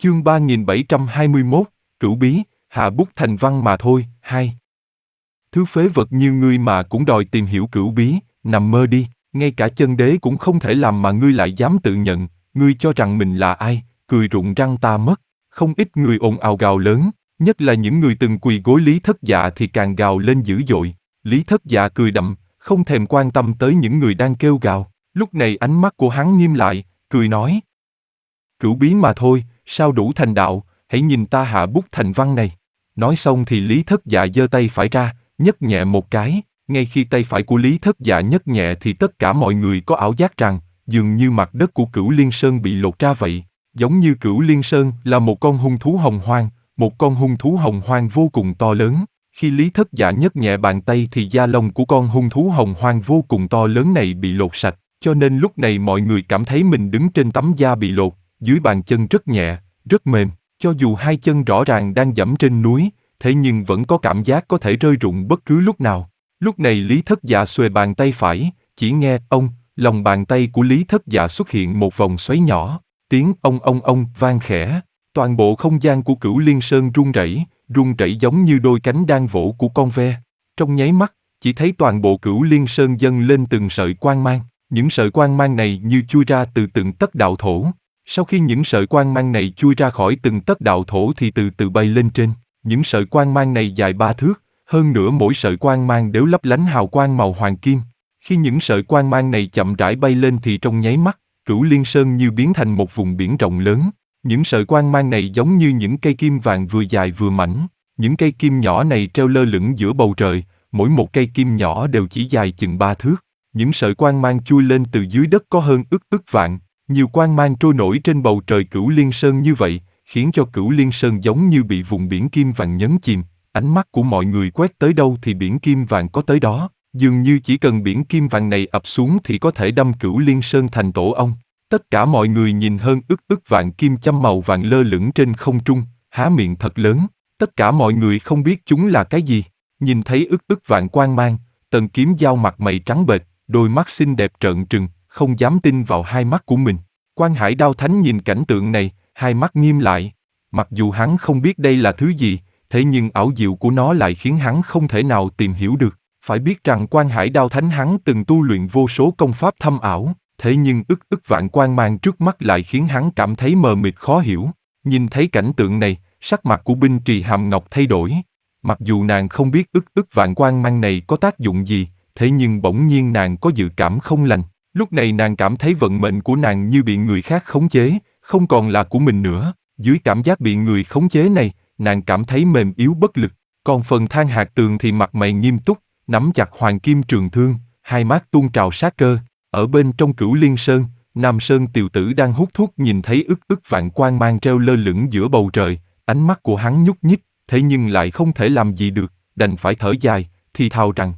Chương 3721, Cửu Bí, hạ bút thành văn mà thôi, 2. Thứ phế vật như ngươi mà cũng đòi tìm hiểu cửu bí, nằm mơ đi, ngay cả chân đế cũng không thể làm mà ngươi lại dám tự nhận, ngươi cho rằng mình là ai, cười rụng răng ta mất. Không ít người ồn ào gào lớn, nhất là những người từng quỳ gối Lý Thất Dạ thì càng gào lên dữ dội. Lý Thất Dạ cười đậm, không thèm quan tâm tới những người đang kêu gào. Lúc này ánh mắt của hắn nghiêm lại, cười nói: Cửu bí mà thôi, sao đủ thành đạo, hãy nhìn ta hạ bút thành văn này. Nói xong thì Lý Thất Dạ giơ tay phải ra, nhấc nhẹ một cái. Ngay khi tay phải của Lý Thất Dạ nhấc nhẹ thì tất cả mọi người có ảo giác rằng, dường như mặt đất của Cửu Liên Sơn bị lột ra vậy. Giống như Cửu Liên Sơn là một con hung thú hồng hoang, một con hung thú hồng hoang vô cùng to lớn. Khi Lý Thất Dạ nhấc nhẹ bàn tay thì da lông của con hung thú hồng hoang vô cùng to lớn này bị lột sạch, cho nên lúc này mọi người cảm thấy mình đứng trên tấm da bị lột, dưới bàn chân rất nhẹ, rất mềm, cho dù hai chân rõ ràng đang dẫm trên núi, thế nhưng vẫn có cảm giác có thể rơi rụng bất cứ lúc nào. Lúc này Lý Thất Dạ xuề bàn tay phải, chỉ nghe ông, lòng bàn tay của Lý Thất Dạ xuất hiện một vòng xoáy nhỏ, tiếng ông vang khẽ, toàn bộ không gian của Cửu Liên Sơn rung rẩy giống như đôi cánh đang vỗ của con ve. Trong nháy mắt, chỉ thấy toàn bộ Cửu Liên Sơn dâng lên từng sợi quang mang, những sợi quang mang này như chui ra từ từng tấc đạo thổ. Sau khi những sợi quang mang này chui ra khỏi từng tấc đạo thổ thì từ từ bay lên trên. Những sợi quang mang này dài 3 thước, hơn nữa mỗi sợi quang mang đều lấp lánh hào quang màu hoàng kim. Khi những sợi quang mang này chậm rãi bay lên thì trong nháy mắt, Cửu Liên Sơn như biến thành một vùng biển rộng lớn. Những sợi quang mang này giống như những cây kim vàng vừa dài vừa mảnh. Những cây kim nhỏ này treo lơ lửng giữa bầu trời, mỗi một cây kim nhỏ đều chỉ dài chừng 3 thước. Những sợi quang mang chui lên từ dưới đất có hơn ức vạn. Nhiều quang mang trôi nổi trên bầu trời Cửu Liên Sơn như vậy, khiến cho Cửu Liên Sơn giống như bị vùng biển kim vàng nhấn chìm. Ánh mắt của mọi người quét tới đâu thì biển kim vàng có tới đó, dường như chỉ cần biển kim vàng này ập xuống thì có thể đâm Cửu Liên Sơn thành tổ ong. Tất cả mọi người nhìn hơn ức vạn kim châm màu vàng lơ lửng trên không trung, há miệng thật lớn. Tất cả mọi người không biết chúng là cái gì. Nhìn thấy ức vạn quang mang, Tần Kiếm Giao mặt mày trắng bệch, đôi mắt xinh đẹp trợn trừng, không dám tin vào hai mắt của mình. Quan Hải Đao Thánh nhìn cảnh tượng này, hai mắt nghiêm lại. Mặc dù hắn không biết đây là thứ gì, thế nhưng ảo diệu của nó lại khiến hắn không thể nào tìm hiểu được. Phải biết rằng Quan Hải Đao Thánh hắn từng tu luyện vô số công pháp thâm ảo, thế nhưng ức vạn quang mang trước mắt lại khiến hắn cảm thấy mờ mịt khó hiểu. Nhìn thấy cảnh tượng này, sắc mặt của Binh Trì Hàm Ngọc thay đổi. Mặc dù nàng không biết ức vạn quang mang này có tác dụng gì, thế nhưng bỗng nhiên nàng có dự cảm không lành. Lúc này nàng cảm thấy vận mệnh của nàng như bị người khác khống chế, không còn là của mình nữa. Dưới cảm giác bị người khống chế này, nàng cảm thấy mềm yếu bất lực. Còn phần Than Hạc Tường thì mặt mày nghiêm túc, nắm chặt hoàng kim trường thương, hai mắt tuôn trào sát cơ. Ở bên trong Cửu Liên Sơn, Nam Sơn Tiều Tử đang hút thuốc nhìn thấy ức vạn quang mang treo lơ lửng giữa bầu trời, ánh mắt của hắn nhúc nhích, thế nhưng lại không thể làm gì được, đành phải thở dài, thì thào rằng: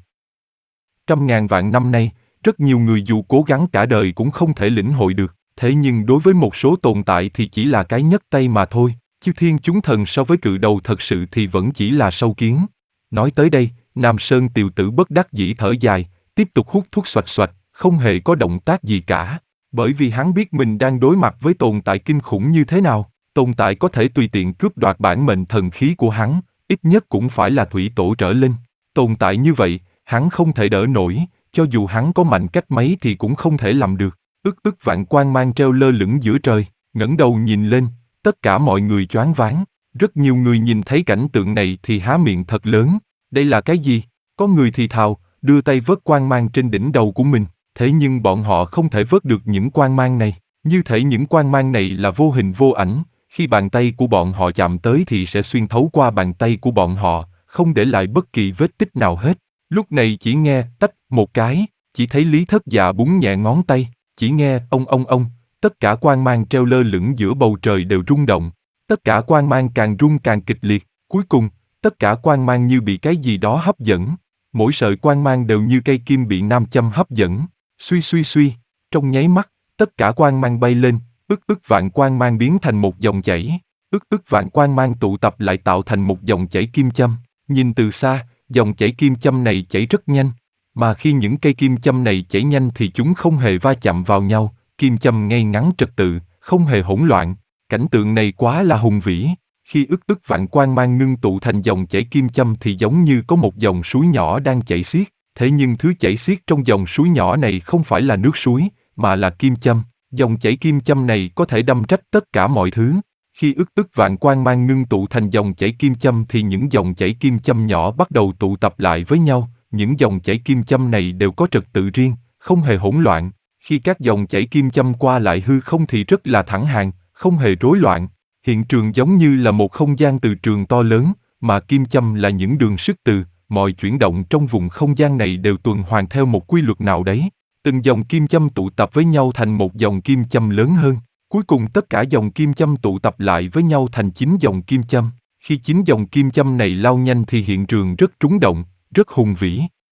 trăm ngàn vạn năm nay, rất nhiều người dù cố gắng cả đời cũng không thể lĩnh hội được, thế nhưng đối với một số tồn tại thì chỉ là cái nhấc tay mà thôi, chư thiên chúng thần so với cự đầu thật sự thì vẫn chỉ là sâu kiến. Nói tới đây, Nam Sơn Tiều Tử bất đắc dĩ thở dài, tiếp tục hút thuốc xoạch xoạch, không hề có động tác gì cả, bởi vì hắn biết mình đang đối mặt với tồn tại kinh khủng như thế nào. Tồn tại có thể tùy tiện cướp đoạt bản mệnh thần khí của hắn, ít nhất cũng phải là thủy tổ trở lên. Tồn tại như vậy, hắn không thể đỡ nổi, cho dù hắn có mạnh cách mấy thì cũng không thể làm được. Ức vạn quang mang treo lơ lửng giữa trời, ngẩng đầu nhìn lên, tất cả mọi người choáng váng. Rất nhiều người nhìn thấy cảnh tượng này thì há miệng thật lớn. Đây là cái gì? Có người thì thào, đưa tay vớt quang mang trên đỉnh đầu của mình, thế nhưng bọn họ không thể vớt được những quang mang này. Như thể những quang mang này là vô hình vô ảnh, khi bàn tay của bọn họ chạm tới thì sẽ xuyên thấu qua bàn tay của bọn họ, không để lại bất kỳ vết tích nào hết. Lúc này chỉ nghe tách một cái, chỉ thấy Lý Thất Dạ búng nhẹ ngón tay, chỉ nghe ông, tất cả quang mang treo lơ lửng giữa bầu trời đều rung động. Tất cả quang mang càng rung càng kịch liệt, cuối cùng, tất cả quang mang như bị cái gì đó hấp dẫn. Mỗi sợi quang mang đều như cây kim bị nam châm hấp dẫn. Suy, trong nháy mắt, tất cả quang mang bay lên, ức vạn quang mang biến thành một dòng chảy. Ức vạn quang mang tụ tập lại tạo thành một dòng chảy kim châm. Nhìn từ xa, dòng chảy kim châm này chảy rất nhanh. Mà khi những cây kim châm này chảy nhanh thì chúng không hề va chạm vào nhau, kim châm ngay ngắn trật tự, không hề hỗn loạn. Cảnh tượng này quá là hùng vĩ. Khi ức vạn quang mang ngưng tụ thành dòng chảy kim châm thì giống như có một dòng suối nhỏ đang chảy xiết, thế nhưng thứ chảy xiết trong dòng suối nhỏ này không phải là nước suối, mà là kim châm. Dòng chảy kim châm này có thể đâm rách tất cả mọi thứ. Khi ức vạn quang mang ngưng tụ thành dòng chảy kim châm thì những dòng chảy kim châm nhỏ bắt đầu tụ tập lại với nhau. Những dòng chảy kim châm này đều có trật tự riêng, không hề hỗn loạn. Khi các dòng chảy kim châm qua lại hư không thì rất là thẳng hàng, không hề rối loạn. Hiện trường giống như là một không gian từ trường to lớn, mà kim châm là những đường sức từ, mọi chuyển động trong vùng không gian này đều tuần hoàn theo một quy luật nào đấy. Từng dòng kim châm tụ tập với nhau thành một dòng kim châm lớn hơn. Cuối cùng tất cả dòng kim châm tụ tập lại với nhau thành 9 dòng kim châm. Khi 9 dòng kim châm này lao nhanh thì hiện trường rất trúng động, rất hùng vĩ.